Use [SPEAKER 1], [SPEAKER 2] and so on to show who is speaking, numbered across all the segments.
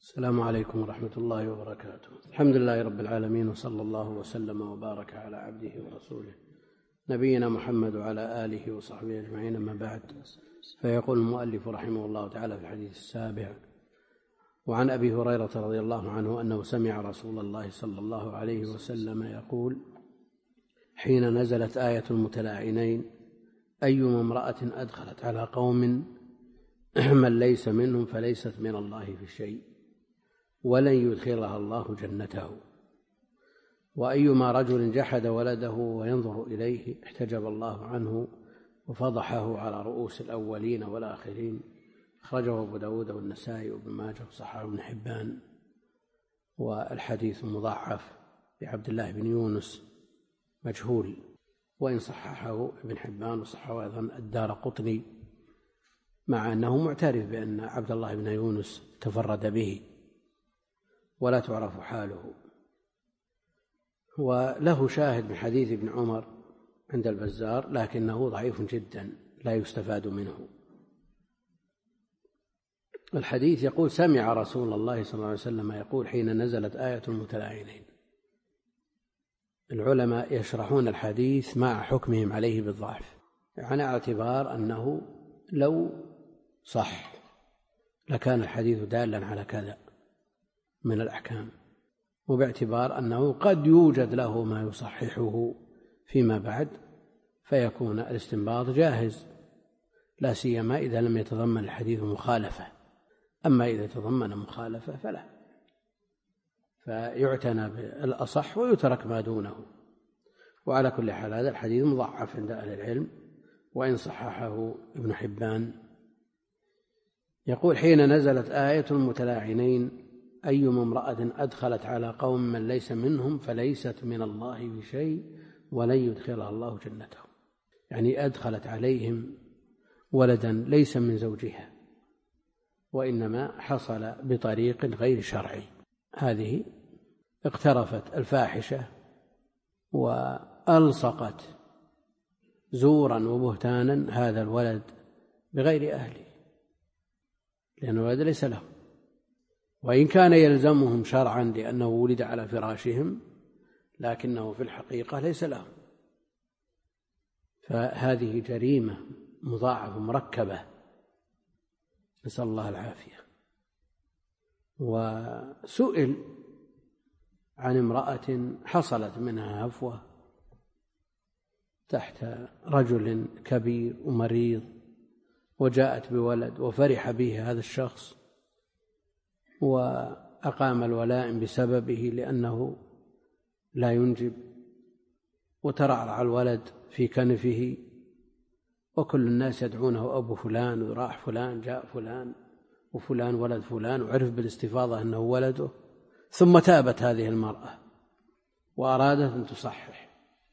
[SPEAKER 1] السلام عليكم ورحمة الله وبركاته. الحمد لله رب العالمين، وصلى الله وسلم وبارك على عبده ورسوله نبينا محمد وعلى آله وصحبه أجمعين، أما بعد. فيقول المؤلف رحمه الله تعالى في الحديث السابع: وعن أبي هريرة رضي الله عنه أنه سمع رسول الله صلى الله عليه وسلم يقول حين نزلت آية المتلاعنين: أيما امرأة أدخلت على قوم من ليس منهم فليست من الله في شيء ولن يدخلها الله جنته، وأيما رجل جحد ولده وينظر إليه احتجب الله عنه وفضحه على رؤوس الأولين والآخرين. أخرجه أبو داود والنسائي وابن ماجه وصححه ابن حبان. والحديث مضاعف بعبد الله بن يونس مجهول، وإن صححه ابن حبان وصححه أيضا الدارقطني، مع أنه معترف بأن عبد الله بن يونس تفرد به ولا تعرف حاله. وله شاهد من حديث ابن عمر عند البزار، لكنه ضعيف جدا لا يستفاد منه. الحديث يقول: سمع رسول الله صلى الله عليه وسلم يقول حين نزلت آية المتلاعنين. العلماء يشرحون الحديث مع حكمهم عليه بالضعف، على اعتبار أنه لو صح لكان الحديث دالا على كذا من الأحكام، وباعتبار أنه قد يوجد له ما يصححه فيما بعد فيكون الاستنباط جاهز، لا سيما إذا لم يتضمن الحديث مخالفة. أما إذا تضمن مخالفة فلا، فيعتنى بالأصح ويترك ما دونه. وعلى كل حال هذا الحديث مضعف عند أهل العلم، وإن صححه ابن حبان. يقول: حين نزلت آية المتلاعنين: أيما امرأة أدخلت على قوم من ليس منهم فليست من الله بشيء ولن يدخلها الله جنته. يعني أدخلت عليهم ولدا ليس من زوجها، وإنما حصل بطريق غير شرعي. هذه اقترفت الفاحشة وألصقت زورا وبهتانا هذا الولد بغير أهله، لأن الولد ليس له، وإن كان يلزمهم شرعا لأنه ولد على فراشهم، لكنه في الحقيقة ليس له. فهذه جريمة مضاعفة مركبة، نسأل الله العافية. وسئل عن امرأة حصلت منها هفوة تحت رجل كبير ومريض، وجاءت بولد وفرح به هذا الشخص وأقام الولائم بسببه لأنه لا ينجب، وترعرع الولد في كنفه، وكل الناس يدعونه أبو فلان، وراح فلان جاء فلان وفلان ولد فلان، وعرف بالاستفاضة أنه ولده. ثم تابت هذه المرأة وأرادت أن تصحح.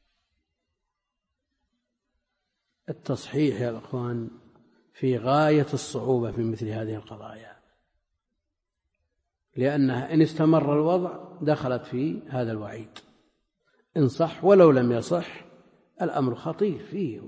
[SPEAKER 1] التصحيح يا أخوان في غاية الصعوبة في مثل هذه القضايا، لأنها إن استمر الوضع دخلت في هذا الوعيد. إن صح ولو لم يصح الأمر خطير، فيه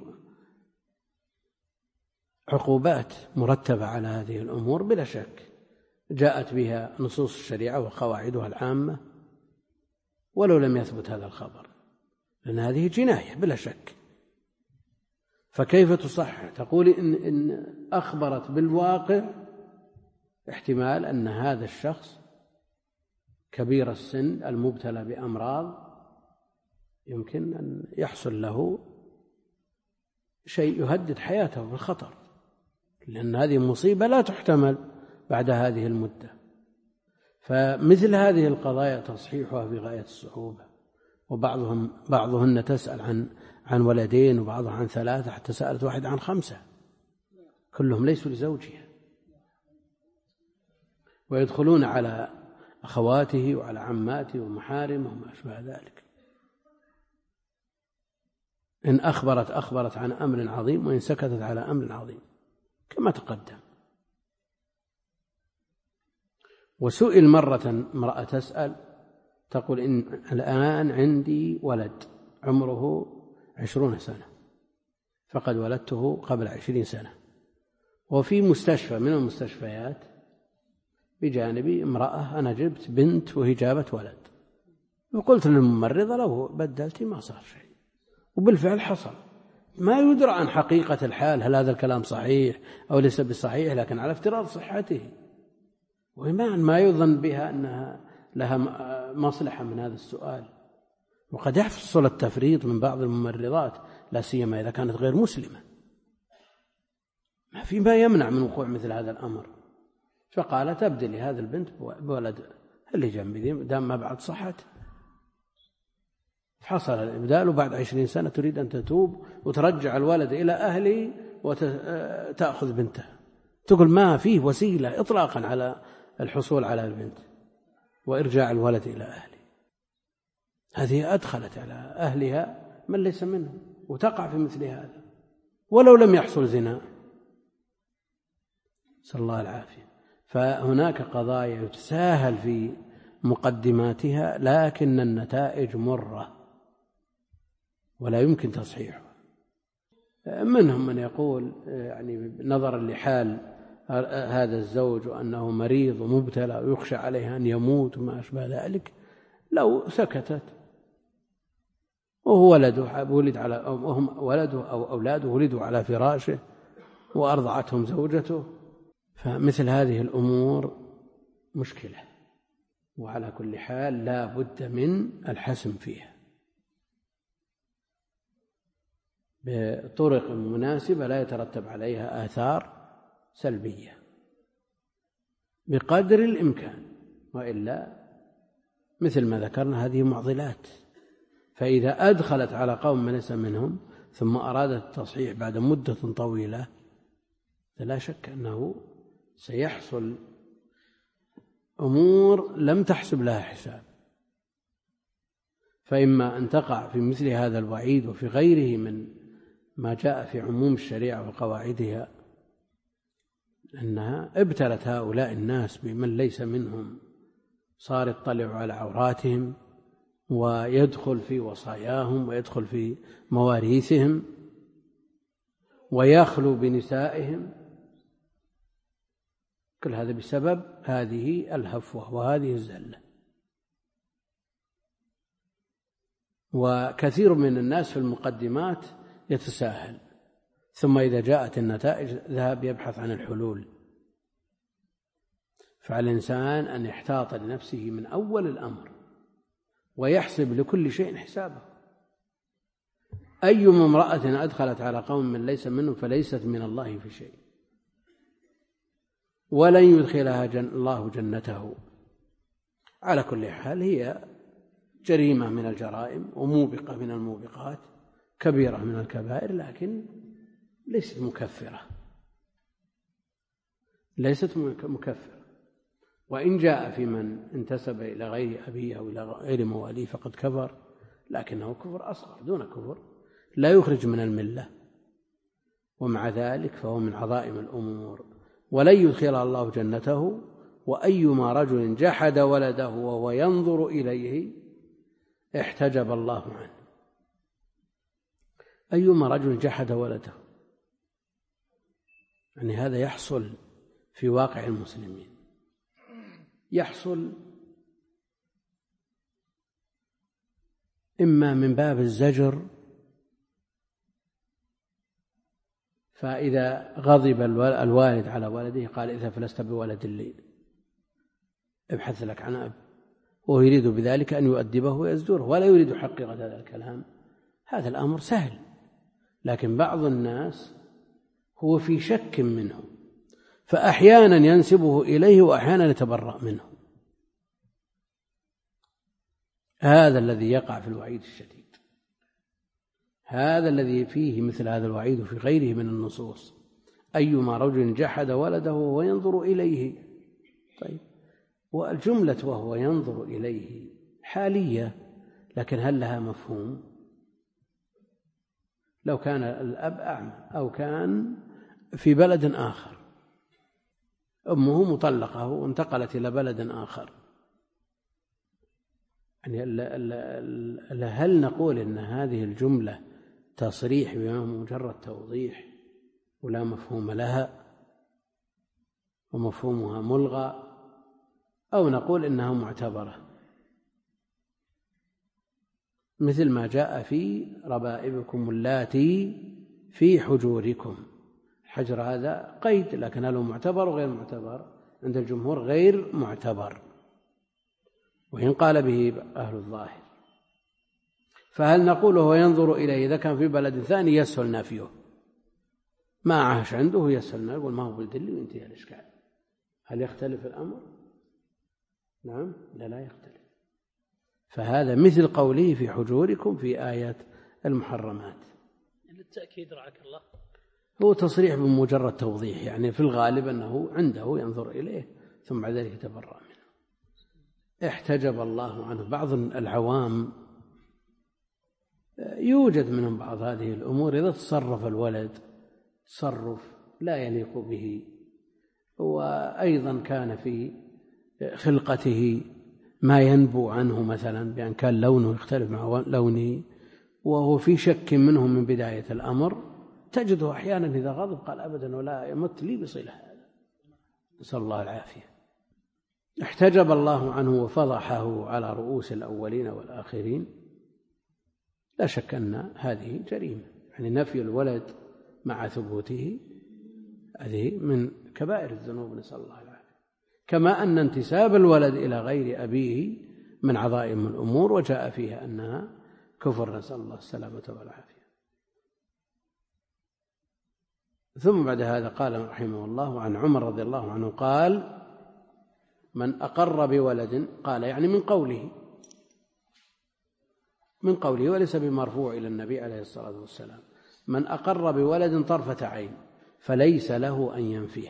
[SPEAKER 1] عقوبات مرتبة على هذه الأمور بلا شك، جاءت بها نصوص الشريعة وقواعدها العامة، ولو لم يثبت هذا الخبر، لأن هذه جناية بلا شك. فكيف تصحح؟ تقول إن أخبرت بالواقع، احتمال أن هذا الشخص كبير السن المبتلى بأمراض يمكن أن يحصل له شيء يهدد حياته بالخطر، لأن هذه مصيبة لا تحتمل بعد هذه المدة. فمثل هذه القضايا تصحيحها في غاية الصعوبة، بعضهن تسأل عن ولدين، وبعضها عن 3، حتى سألت واحد عن 5، كلهم ليسوا لزوجها، ويدخلون على أخواته وعلى عماته ومحارمه وما أشبه ذلك. إن أخبرت عن أمر عظيم، وإن سكتت على أمر عظيم كما تقدم. وسئل مرة امرأة تسأل تقول: إن الآن عندي ولد عمره 20 سنة، فقد ولدته قبل 20 سنة، وفي مستشفى من المستشفيات بجانبي امرأة أنا جبت بنت وهي جابت ولد، وقلت للممرضة لو بدلتي ما صار شيء، وبالفعل حصل. ما يدرى عن حقيقة الحال هل هذا الكلام صحيح أو ليس بصحيح، لكن على افتراض صحته، وما يظن بها أنها لها مصلحة من هذا السؤال. وقد يحصل التفريط من بعض الممرضات، لا سيما إذا كانت غير مسلمة، ما في ما يمنع من وقوع مثل هذا الأمر. فقالت أبدلي هذا البنت بولد اللي جنبي دام ما بعد صحت. حصل الإبدال، وبعد 20 سنة تريد أن تتوب وترجع الولد إلى أهلي وتأخذ بنتها. تقول ما فيه وسيلة إطلاقا على الحصول على البنت وإرجاع الولد إلى أهلي. هذه أدخلت على أهلها من ليس منهم، وتقع في مثل هذا ولو لم يحصل زنا، نسأل الله العافية. فهناك قضايا يتساهل في مقدماتها، لكن النتائج مرة ولا يمكن تصحيحها. منهم من يقول يعني نظرا لحال هذا الزوج وأنه مريض ومبتلى ويخشى عليه أن يموت وما أشبه ذلك، لو سكتت وهو ولده ولد على وهم ولده أو أولاده ولدوا على فراشه وأرضعتهم زوجته، فمثل هذه الأمور مشكلة، وعلى كل حال لا بد من الحسم فيها بطرق مناسبة لا يترتب عليها آثار سلبية بقدر الإمكان، وإلا مثل ما ذكرنا هذه معضلات. فإذا أدخلت على قوم من ليس منهم ثم أرادت التصحيح بعد مدة طويلة، لا شك أنه سيحصل أمور لم تحسب لها حساب. فإما أن تقع في مثل هذا الوعيد وفي غيره من ما جاء في عموم الشريعة وقواعدها، أنها ابتلت هؤلاء الناس بمن ليس منهم، صار يطلع على عوراتهم ويدخل في وصاياهم ويدخل في مواريثهم ويخلو بنسائهم، كل هذا بسبب هذه الهفوة وهذه الزلة. وكثير من الناس في المقدمات يتساهل، ثم إذا جاءت النتائج ذهب يبحث عن الحلول. فعلى الإنسان أن يحتاط لنفسه من أول الأمر ويحسب لكل شيء حسابه. أي امرأة أدخلت على قوم من ليس منهم فليست من الله في شيء، ولن يدخلها الله جنته. على كل حال هي جريمة من الجرائم وموبقة من الموبقات، كبيرة من الكبائر، لكن ليست مكفرة، ليست مكفرة. وإن جاء في من انتسب إلى غير أبيه أو إلى غير مواليه فقد كفر، لكنه كفر أصغر دون كفر لا يخرج من الملة، ومع ذلك فهو من عظائم الأمور. ولن يدخل الله جنته، وأيما رجل جحد ولده وهو ينظر إليه احتجب الله عنه. أيما رجل جحد ولده، يعني هذا يحصل في واقع المسلمين، يحصل إما من باب الزجر، فإذا غضب الوالد على ولده قال إذا فلست بولد لي ابحث لك عن أب، وهو يريد بذلك أن يؤدبه ويزجره ولا يريد حقيقة هذا الكلام. هذا الأمر سهل، لكن بعض الناس هو في شك منه، فأحيانا ينسبه إليه وأحيانا يتبرأ منه. هذا الذي يقع في الوعيد الشديد، هذا الذي فيه مثل هذا الوعيد وفي غيره من النصوص. أيما رجل جحد ولده وهو ينظر إليه. طيب، والجملة وهو ينظر إليه حالية، لكن هل لها مفهوم؟ لو كان الأب أعمى أو كان في بلد آخر، أمه مطلقة وانتقلت إلى بلد آخر، يعني هل نقول إن هذه الجملة تصريح بمجرد توضيح ولا مفهوم لها ومفهومها ملغى؟ أو نقول إنها معتبرة، مثل ما جاء في ربائبكم اللاتي في حجوركم. الحجر هذا قيد، لكن هل هو معتبر وغير معتبر؟ عند الجمهور غير معتبر، وإن قال به أهل الظاهر. فهل نقول هو ينظر إليه إذا كان في بلد ثاني يسهل نافيه، ما عاش عنده يسهل، يقول ما هو بالدليل وينتهي الإشكال. هل يختلف الأمر؟ نعم، لا يختلف. فهذا مثل قوله في حجوركم في آيات المحرمات.
[SPEAKER 2] للتأكيد رعاك الله،
[SPEAKER 1] هو تصريح بمجرد توضيح، يعني في الغالب أنه عنده ينظر إليه ثم بعد ذلك يتبرأ منه. احتجب الله عنه. بعض العوام يوجد منهم بعض هذه الأمور إذا تصرف الولد تصرف لا يليق به، وأيضا كان في خلقته ما ينبو عنه، مثلا بأن كان لونه يختلف مع لونه وهو في شك منه من بداية الأمر، تجده أحيانا إذا غضب قال أبدا ولا يمت لي بصلة هذا، نسأل الله العافية. احتجب الله عنه وفضحه على رؤوس الأولين والآخرين. لا شك أن هذه جريمة، يعني نفي الولد مع ثبوته هذه من كبائر الذنوب، نسأل الله العافية. كما أن انتساب الولد إلى غير أبيه من عظائم الأمور، وجاء فيها أنها كفر، نسأل الله السلامة والعافية. ثم بعد هذا قال رحمه الله عن عمر رضي الله عنه قال: من أقر بولد، قال يعني من قوله وليس بمرفوع إلى النبي عليه الصلاة والسلام، من أقر بولد طرفة عين فليس له أن ينفيه.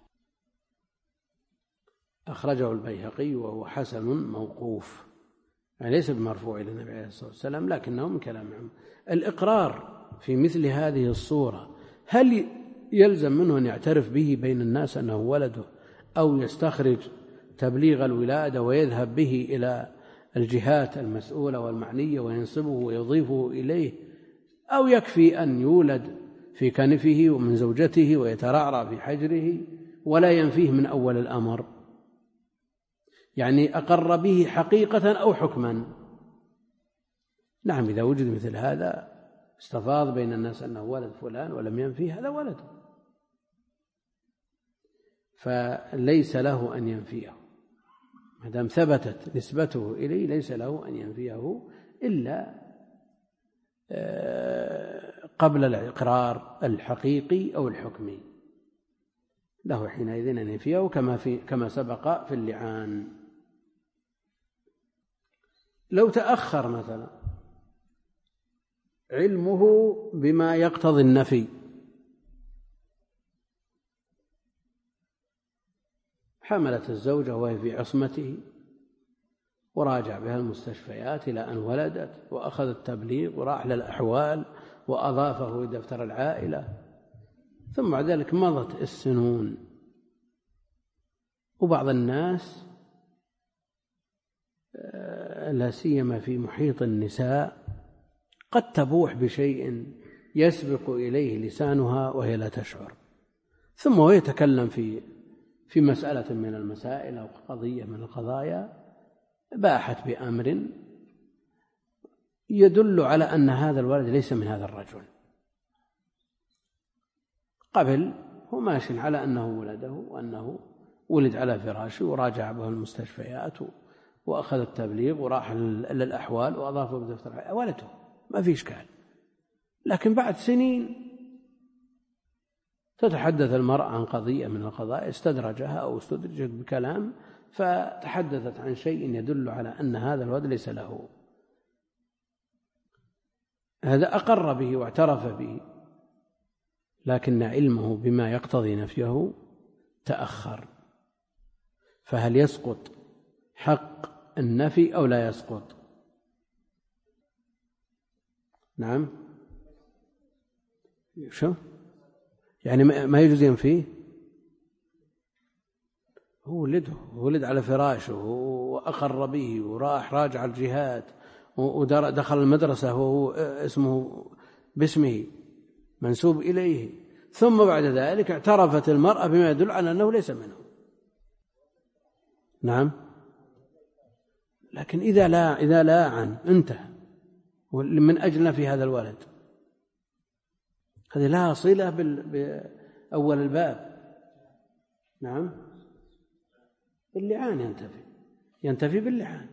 [SPEAKER 1] أخرجه البيهقي وهو حسن موقوف، يعني ليس بمرفوع إلى النبي عليه الصلاة والسلام لكنه من كلام عمر. الإقرار في مثل هذه الصورة هل يلزم منه أن يعترف به بين الناس أنه ولده، أو يستخرج تبليغ الولادة ويذهب به إلى الجهات المسؤولة والمعنية وينصبه ويضيفه إليه، أو يكفي أن يولد في كنفه ومن زوجته ويترعرع في حجره ولا ينفيه من أول الأمر؟ يعني أقر به حقيقة أو حكما. نعم، إذا وجد مثل هذا استفاض بين الناس أنه ولد فلان ولم ينفيه، هذا ولده، فليس له أن ينفيه ما دام ثبتت نسبته إليه، ليس له أن ينفيه إلا قبل الإقرار الحقيقي أو الحكمي، له حينئذ أن ينفيه كما سبق في اللعان. لو تأخر مثلا علمه بما يقتضي النفي، حملت الزوجة وهي في عصمته وراجع بها المستشفيات إلى أن ولدت، وأخذ التبليغ وراح للأحوال وأضافه إلى دفتر العائلة، ثم بعد ذلك مضت السنون، وبعض الناس لا سيما في محيط النساء قد تبوح بشيء يسبق إليه لسانها وهي لا تشعر، ثم هو يتكلم في مسألة من المسائل أو قضية من القضايا، باحت بأمر يدل على أن هذا الولد ليس من هذا الرجل. قبل هو ماشي على أنه ولده وأنه ولد على فراشه، وراجع به المستشفيات وأخذ التبليغ وراح للأحوال وأضافه بدفتر ولده، ما في إشكال. لكن بعد سنين تتحدث المرأة عن قضية من القضايا استدرجها أو استدرجت بكلام، فتحدثت عن شيء يدل على أن هذا الولد ليس له، هذا أقر به واعترف به، لكن علمه بما يقتضي نفيه تأخر، فهل يسقط حق النفي أو لا يسقط؟ نعم، شو يعني ما يجوز ينفيه؟ هو ولد على فراشه وأقر به وراح راجع الجهات ودخل المدرسة وهو اسمه باسمه منسوب إليه، ثم بعد ذلك اعترفت المرأة بما يدل على أنه ليس منه. نعم، لكن إذا لاعن انتهى من أجل في هذا الولد، هذه لها صلة بأول الباب. نعم، باللعان ينتفي باللعان.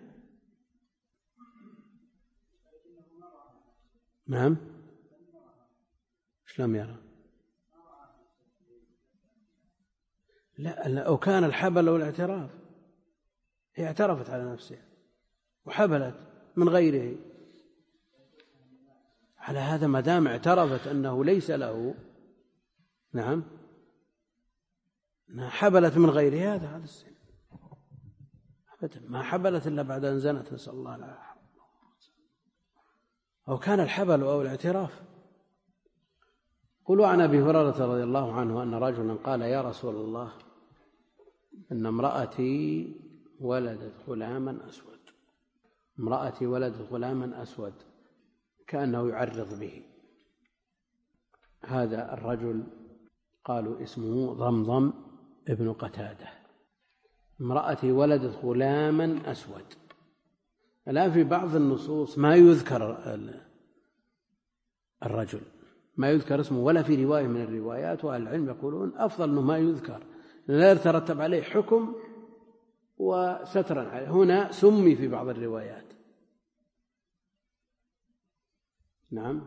[SPEAKER 1] نعم، إيش لم يرى؟ لا، أو كان الحبل والاعتراف، هي اعترفت على نفسها وحبلت من غيره، على هذا ما دام اعترفت أنه ليس له، نعم، حبلت من غيره، هذا السن أبدا ما حبلت إلا بعد أن زنت، نسأل الله العافية. أو كان الحبل أو الاعتراف. قل عن أبي هريرة رضي الله عنه أن رجلا قال يا رسول الله إن امرأتي ولدت غلاما أسود، امرأتي ولدت غلاما أسود، كأنه يعرض به. هذا الرجل قالوا اسمه ضمضم ابن قتادة. امرأتي ولدت غلاما أسود. الآن في بعض النصوص ما يذكر الرجل، ما يذكر اسمه ولا في رواية من الروايات، وأهل العلم يقولون أفضل أنه ما يذكر لا يترتب عليه حكم وسترا عليه. هنا سمي في بعض الروايات. نعم،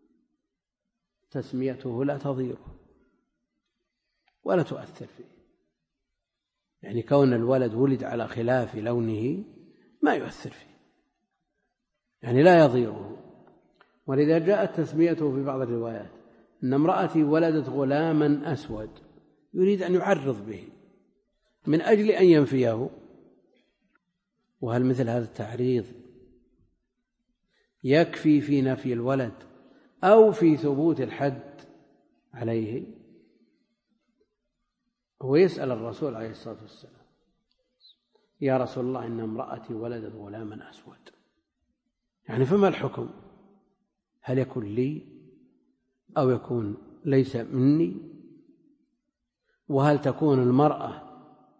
[SPEAKER 1] تسميته لا تضيره ولا تؤثر فيه، يعني كون الولد ولد على خلاف لونه ما يؤثر فيه، يعني لا يضيره. ولذا جاءت تسميته في بعض الروايات إن امرأتي ولدت غلاما أسود، يريد أن يعرض به من أجل أن ينفيه. وهل مثل هذا التعريض يكفي في نفي الولد أو في ثبوت الحد عليه؟ هو يسأل الرسول عليه الصلاة والسلام يا رسول الله إن امرأتي ولدت غلاما أسود، يعني فما الحكم؟ هل يكون لي أو يكون ليس مني؟ وهل تكون المرأة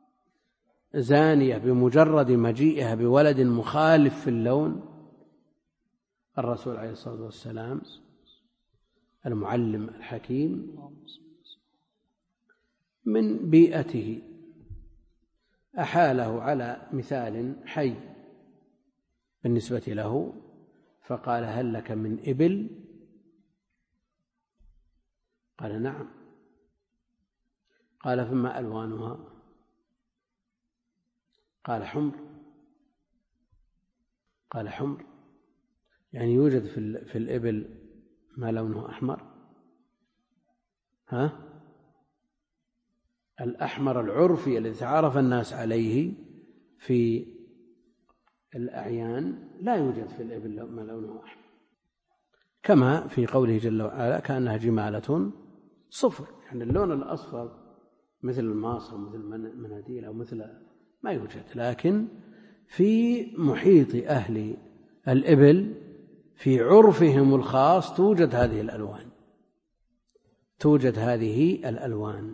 [SPEAKER 1] زانية بمجرد مجيئها بولد مخالف في اللون؟ الرسول عليه الصلاة والسلام المعلم الحكيم من بيئته أحاله على مثال حي بالنسبة له، فقال هل لك من إبل؟ قال نعم. قال فما ألوانها؟ قال حمر. قال حمر يعني يوجد في الإبل ما لونه أحمر؟ الأحمر العرفي الذي تعرف الناس عليه في الأعيان لا يوجد في الإبل ما لونه أحمر، كما في قوله جل وعلا كأنها جمالة صفر، يعني اللون الأصفر مثل الماصة ومثل المناديل أو مثل ما يوجد. لكن في محيط أهل الإبل في عرفهم الخاص توجد هذه الألوان.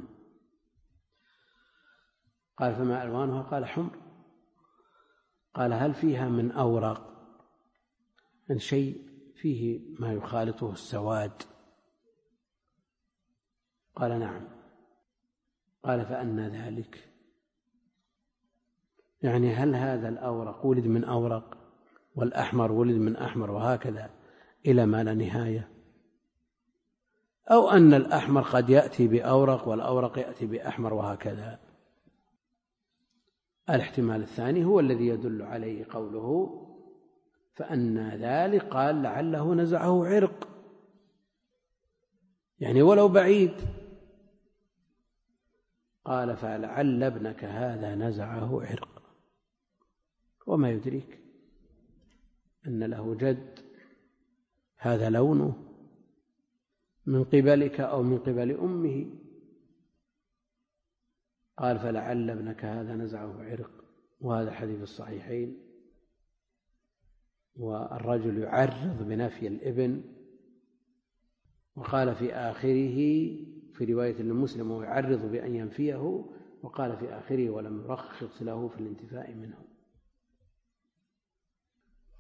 [SPEAKER 1] قال فما ألوانها؟ قال حمر. قال هل فيها من أورق، من شيء فيه ما يخالطه السواد؟ قال نعم. قال فأنى ذلك؟ يعني هل هذا الأورق ولد من أورق والأحمر ولد من أحمر وهكذا إلى ما لا نهاية، أو أن الأحمر قد يأتي بأورق والأورق يأتي بأحمر وهكذا؟ الاحتمال الثاني هو الذي يدل عليه قوله فأنى ذلك، قال لعله نزعه عرق، يعني ولو بعيد. قال فلعل ابنك هذا نزعه عرق، وما يدريك أن له جد هذا لونه من قبلك أو من قبل أمه. قال فلعل ابنك هذا نزعه عرق، وهذا حديث الصحيحين. والرجل يعرض بنفي الابن، وقال في آخره في رواية لمسلم ويعرض بأن ينفيه، وقال في آخره ولم يرخص له في الانتفاء منه.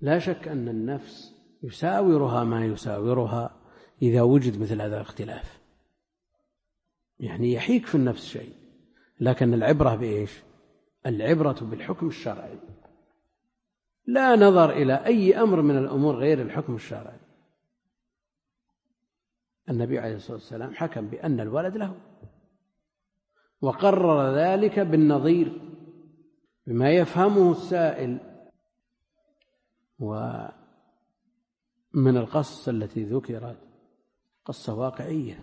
[SPEAKER 1] لا شك أن النفس يساورها ما يساورها إذا وجد مثل هذا الاختلاف، يعني يحيك في النفس شيء، لكن العبرة بإيش؟ العبرة بالحكم الشرعي، لا نظر إلى أي أمر من الأمور غير الحكم الشرعي. النبي عليه الصلاة والسلام حكم بأن الولد له، وقرر ذلك بالنظير بما يفهمه السائل. ومن القصة التي ذكرت قصة واقعية،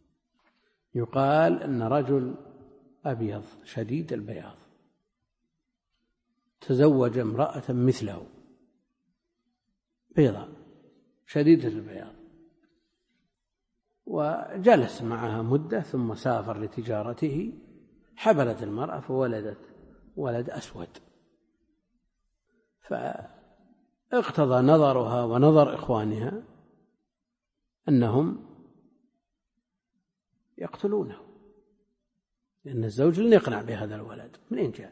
[SPEAKER 1] يقال أن رجل أبيض شديد البياض تزوج امرأة مثله بيضاء شديدة البياض، وجلس معها مدة ثم سافر لتجارته، حبلت المرأة فولدت ولد أسود، فاقتضى نظرها ونظر إخوانها أنهم يقتلونه، لأن الزوج لن يقنع بهذا الولد، منين جاء؟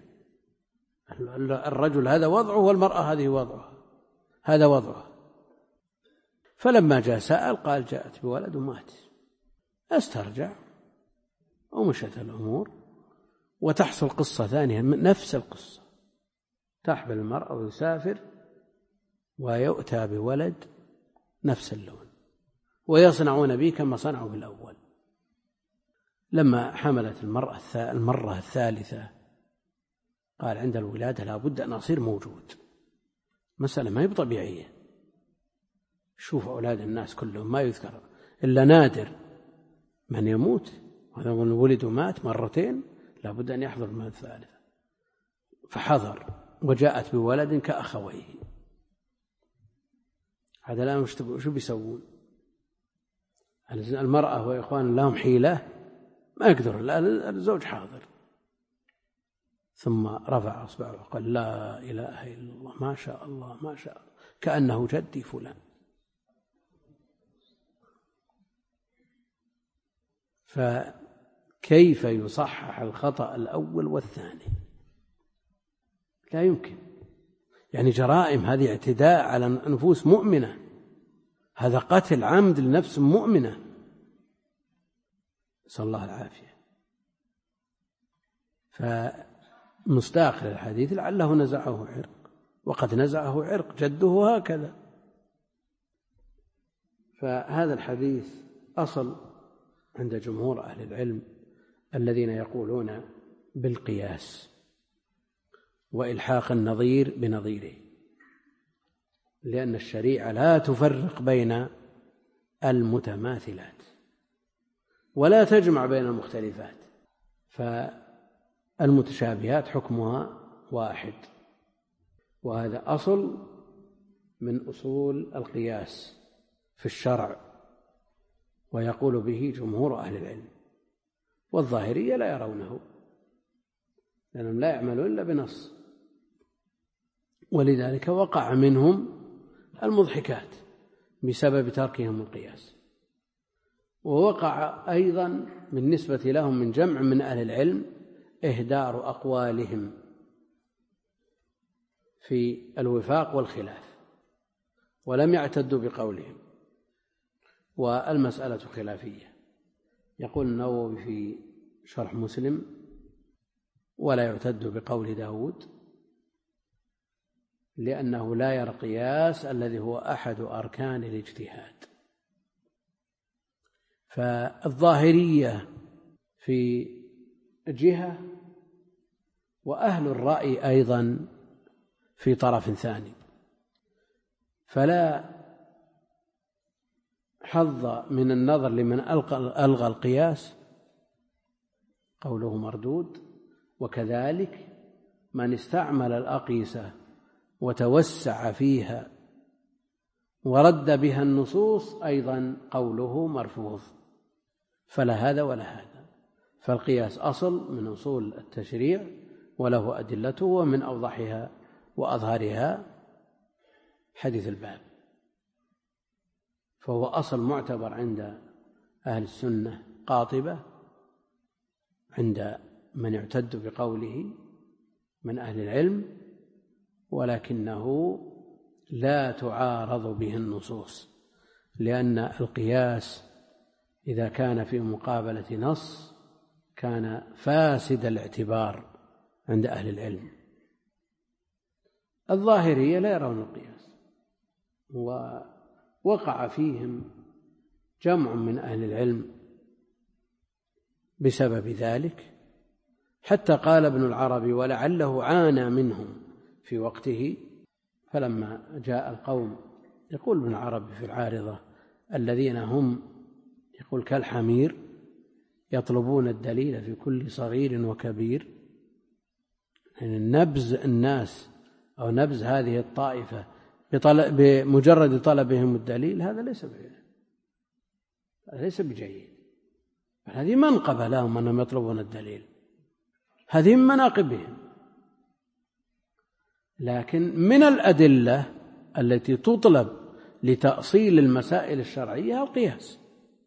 [SPEAKER 1] الرجل هذا وضعه والمرأة هذه وضعها، هذا وضعها. فلما جاء سأل قال جاءت بولد ومات. استرجع ومشت الأمور، وتحصل قصة ثانية نفس القصة، تحبل المرأة ويسافر ويؤتى بولد نفس اللون، ويصنعون به كما صنعوا بالأول. لما حملت المرة الثالثة قال عند الولادة لابد أن أصير موجود، مسألة ما هي طبيعية. شوف أولاد الناس كلهم ما يذكر إلا نادر من يموت، وهذا من ولد ومات مرتين لابد أن يحضر المرة الثالثة، فحضر وجاءت بولد كأخويه. هذا الآن شو بيسوون؟ المرأة وإخوان لهم حيلة ما يقدر، الزوج حاضر. ثم رفع أصبعه وقال لا إله إلا الله، ما شاء الله ما شاء الله، كأنه جدي فلان. فكيف يصحح الخطأ الأول والثاني؟ لا يمكن. يعني جرائم، هذه اعتداء على نفوس مؤمنة، هذا قتل عمد لنفس مؤمنة، نسأل الله العافية. فمصداق للحديث لعله نزعه عرق، وقد نزعه عرق جده هكذا. فهذا الحديث أصل عند جمهور أهل العلم الذين يقولون بالقياس وإلحاق النظير بنظيره، لأن الشريعة لا تفرق بين المتماثلات ولا تجمع بين المختلفات، فالمتشابهات حكمها واحد، وهذا أصل من أصول القياس في الشرع، ويقول به جمهور أهل العلم. والظاهرية لا يرونه، لأنهم لا يعملون إلا بنص، ولذلك وقع منهم المضحكات بسبب تركهم القياس. ووقع أيضا بالنسبة لهم من جمع من أهل العلم إهدار أقوالهم في الوفاق والخلاف، ولم يعتدوا بقولهم، والمسألة خلافية. يقول النووي في شرح مسلم: ولا يعتد بقول داود لأنه لا يرى القياس الذي هو أحد أركان الاجتهاد. فالظاهرية في جهة، وأهل الرأي أيضا في طرف ثاني، فلا حظ من النظر لمن ألغى القياس، قوله مردود. وكذلك من استعمل الأقيسة وتوسع فيها ورد بها النصوص أيضا قوله مرفوض، فلا هذا ولا هذا. فالقياس أصل من أصول التشريع وله أدلته، ومن أوضحها وأظهرها حديث الباب، فهو أصل معتبر عند أهل السنة قاطبة، عند من يعتد بقوله من أهل العلم، ولكنه لا تعارض به النصوص، لأن القياس إذا كان في مقابلة نص كان فاسد الاعتبار عند أهل العلم. الظاهرية لا يرون القياس، ووقع فيهم جمع من أهل العلم بسبب ذلك، حتى قال ابن العربي ولعله عانى منهم في وقته، فلما جاء القوم يقول ابن العربي في العارضة الذين هم يقول كالحمير يطلبون الدليل في كل صغير وكبير، يعني نبذ الناس أو نبذ هذه الطائفة بمجرد طلبهم الدليل هذا ليس بجيد. هذه منقبة لهم أنهم يطلبون الدليل، هذه من مناقبهم. لكن من الأدلة التي تطلب لتأصيل المسائل الشرعية القياس،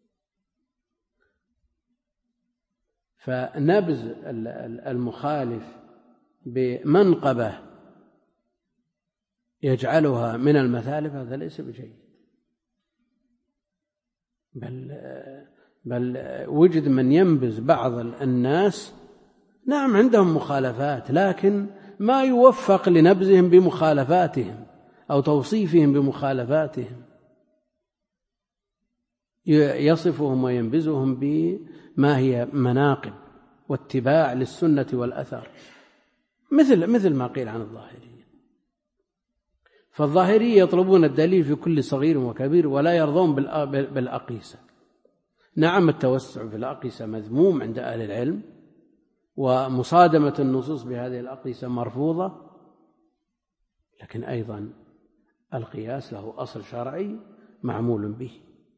[SPEAKER 1] فنبذ المخالف بمنقبة يجعلها من المثالب هذا ليس بجيد، بل وجد من ينبذ بعض الناس نعم عندهم مخالفات، لكن ما يوفق لنبذهم بمخالفاتهم أو توصيفهم بمخالفاتهم، يصفهم وينبذهم بما هي مناقب واتباع للسنة والأثر، مثل ما قيل عن الظاهرية. فالظاهرية يطلبون الدليل في كل صغير وكبير ولا يرضون بالأقيسة. نعم التوسع في الأقيسة مذموم عند أهل العلم، ومصادمة النصوص بهذه الأقيسة مرفوضة، لكن أيضا القياس له أصل شرعي معمول به.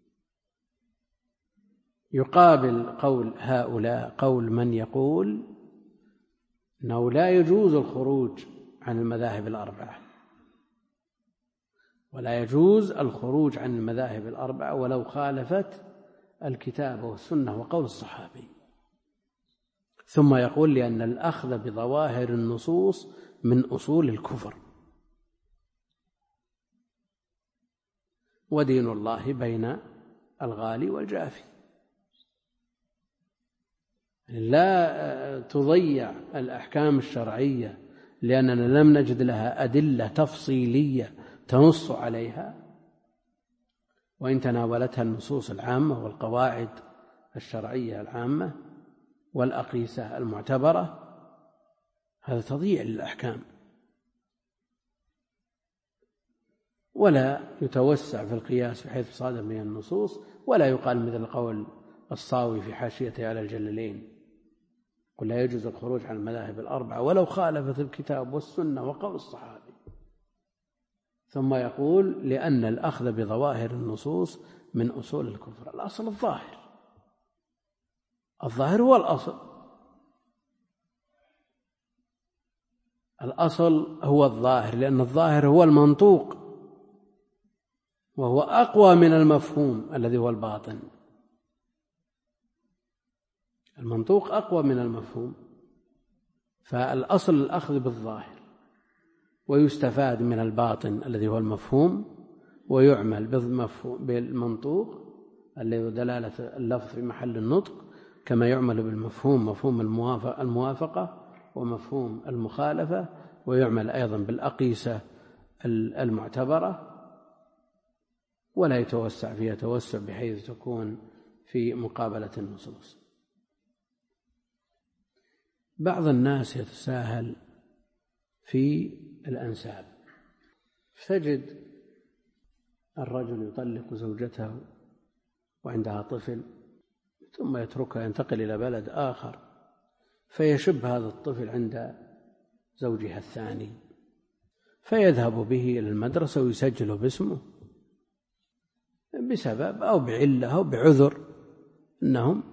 [SPEAKER 1] يقابل قول هؤلاء قول من يقول أنه لا يجوز الخروج عن المذاهب الأربعة، ولا يجوز الخروج عن المذاهب الأربعة ولو خالفت الكتاب والسنة وقول الصحابي. ثم يقول لأن الأخذ بظواهر النصوص من أصول الكفر، ودين الله بين الغالي والجافي. لا تضيع الأحكام الشرعية لأننا لم نجد لها أدلة تفصيلية تنص عليها، وإن تناولتها النصوص العامة والقواعد الشرعية العامة والأقيسة المعتبرة، هذا تضييع للأحكام. ولا يتوسع في القياس بحيث صادم من النصوص، ولا يقال مثل قول الصاوي في حاشيته على الجلالين قل لا يجوز الخروج عن المذاهب الأربعة ولو خالفت الكتاب والسنة وقول الصحابي. ثم يقول لأن الأخذ بظواهر النصوص من أصول الكفر. الأصل الظاهر هو الأصل، الأصل هو الظاهر، لأن الظاهر هو المنطوق وهو أقوى من المفهوم الذي هو الباطن. المنطوق أقوى من المفهوم، فالأصل الأخذ بالظاهر، ويستفاد من الباطن الذي هو المفهوم، ويعمل بالمنطوق الذي هو دلالة اللفظ في محل النطق، كما يعمل بالمفهوم مفهوم الموافقة ومفهوم المخالفة، ويعمل أيضا بالأقيسة المعتبرة، ولا يتوسع فيها توسع بحيث تكون في مقابلة النصوص. بعض الناس يتساهل في الأنساب، فتجد الرجل يطلق زوجته وعندها طفل ثم يتركها ينتقل إلى بلد آخر، فيشب هذا الطفل عند زوجها الثاني، فيذهب به إلى المدرسة ويسجله باسمه بسبب أو بعلة أو بعذر، أنهم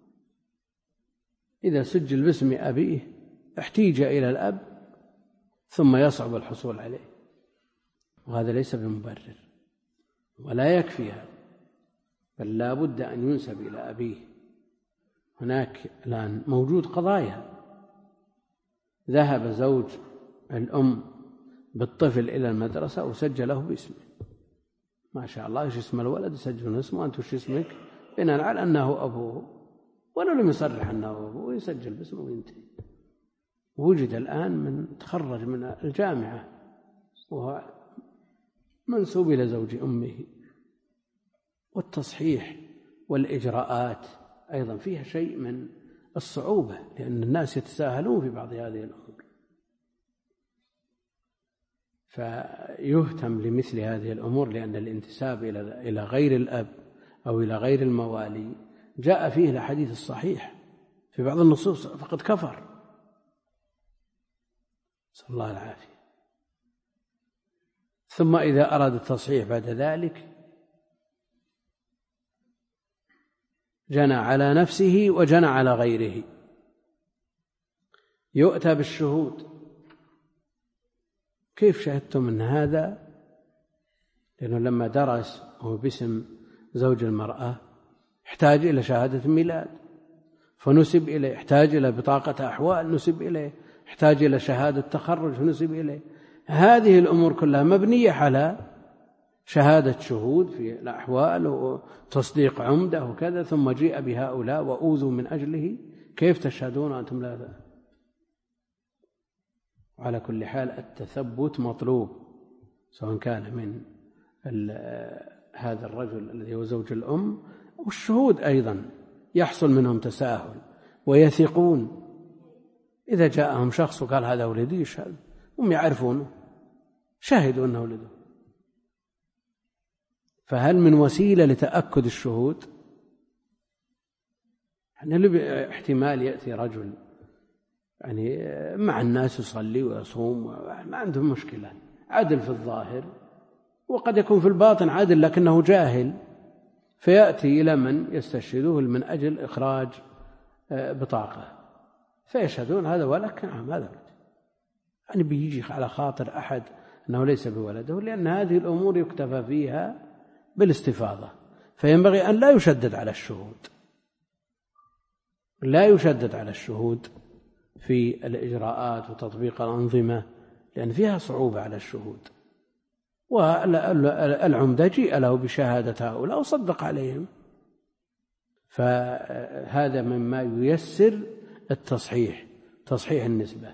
[SPEAKER 1] إذا سجل باسم أبيه احتيج إلى الأب ثم يصعب الحصول عليه، وهذا ليس بمبرر ولا يكفي هذا، بل لا بد أن ينسب إلى أبيه. هناك الآن موجود قضايا، ذهب زوج الأم بالطفل إلى المدرسة وسجله باسمه، ما شاء الله إيش اسم الولد يسجل اسمه، أنت وش اسمك، بناء على أنه أبوه، ولو لم يصرح أنه أبوه يسجل باسمه وينتهي. وجد الآن من تخرج من الجامعة وهو منسوب إلى زوج أمه. والتصحيح والإجراءات أيضا فيها شيء من الصعوبة، لأن الناس يتساهلون في بعض هذه الأمور، فيهتم لمثل هذه الأمور، لأن الانتساب إلى غير الأب أو إلى غير الموالي جاء فيه الحديث الصحيح في بعض النصوص فقد كفر، نسأل الله العافية. ثم إذا أراد التصحيح بعد ذلك جنى على نفسه وجنى على غيره. يؤتى بالشهود، كيف شهدتم من هذا؟ لأنه لما درس هو باسم زوج المرأة احتاج إلى شهادة ميلاد فنسب إليه، احتاج إلى بطاقة أحوال نسب إليه، احتاج إلى شهادة تخرج فنسب إليه. هذه الأمور كلها مبنية على شهادة شهود في الأحوال وتصديق عمدة وكذا، ثم جيء بهؤلاء وأوذوا من أجله، كيف تشهدون أنتم لا؟ على كل حال التثبت مطلوب، سواء كان من هذا الرجل الذي هو زوج الأم، والشهود أيضا يحصل منهم تساهل ويثقون. إذا جاءهم شخص وقال هذا ولدي يشهد، هم يعرفونه شهدوا أنه ولده. فهل من وسيلة لتأكد الشهود؟ يعني احتمال يأتي رجل يعني مع الناس يصلي ويصوم ما عندهم مشكلة، عدل في الظاهر، وقد يكون في الباطن عدل لكنه جاهل، فيأتي إلى من يستشهدوه من أجل إخراج بطاقة، فيشهدون هذا ولك، نعم هذا ولد، يعني بيجي على خاطر أحد أنه ليس بولده، لأن هذه الأمور يكتفى فيها بالاستفاضة. فينبغي أن لا يشدد على الشهود، لا يشدد على الشهود في الإجراءات وتطبيق الأنظمة، لأن فيها صعوبة على الشهود. والعمدة جيء له بشهادة هؤلاء وصدق عليهم، فهذا مما ييسر التصحيح، تصحيح النسبة.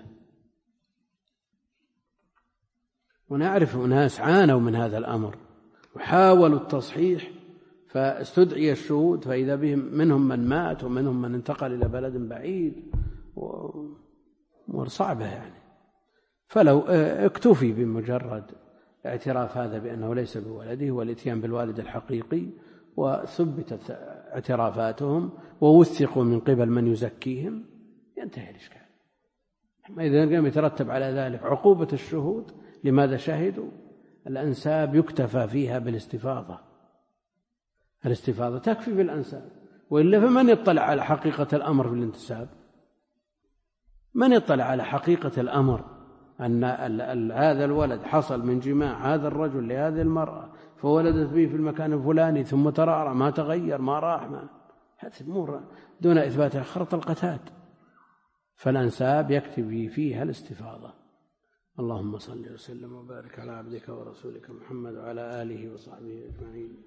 [SPEAKER 1] ونعرف أناس عانوا من هذا الأمر وحاولوا التصحيح، فاستدعي الشهود فإذا بهم منهم من مات ومنهم من انتقل إلى بلد بعيد، وأمور صعبة يعني. فلو اكتفي بمجرد اعتراف هذا بأنه ليس بولده والاتيان بالوالد الحقيقي، وثبتت اعترافاتهم ووثقوا من قبل من يزكيهم، ينتهي الإشكال. أما إذا لم يترتب على ذلك عقوبة الشهود لماذا شهدوا، الأنساب يكتفى فيها بالاستفاضة، الاستفاضة تكفي بالأنساب، وإلا فمن يطلع على حقيقة الأمر في الانتساب؟ من يطلع على حقيقة الأمر أن هذا الولد حصل من جماع هذا الرجل لهذه المرأة فولدت به في المكان الفلاني ثم ترعرع ما تغير ما راح ما، هذه أمور دون إثباتها خرط القتاد. فالأنساب يكتفي فيها الاستفاضة. اللهم صل وسلم وبارك على عبدك ورسولك محمد وعلى آله وصحبه أجمعين.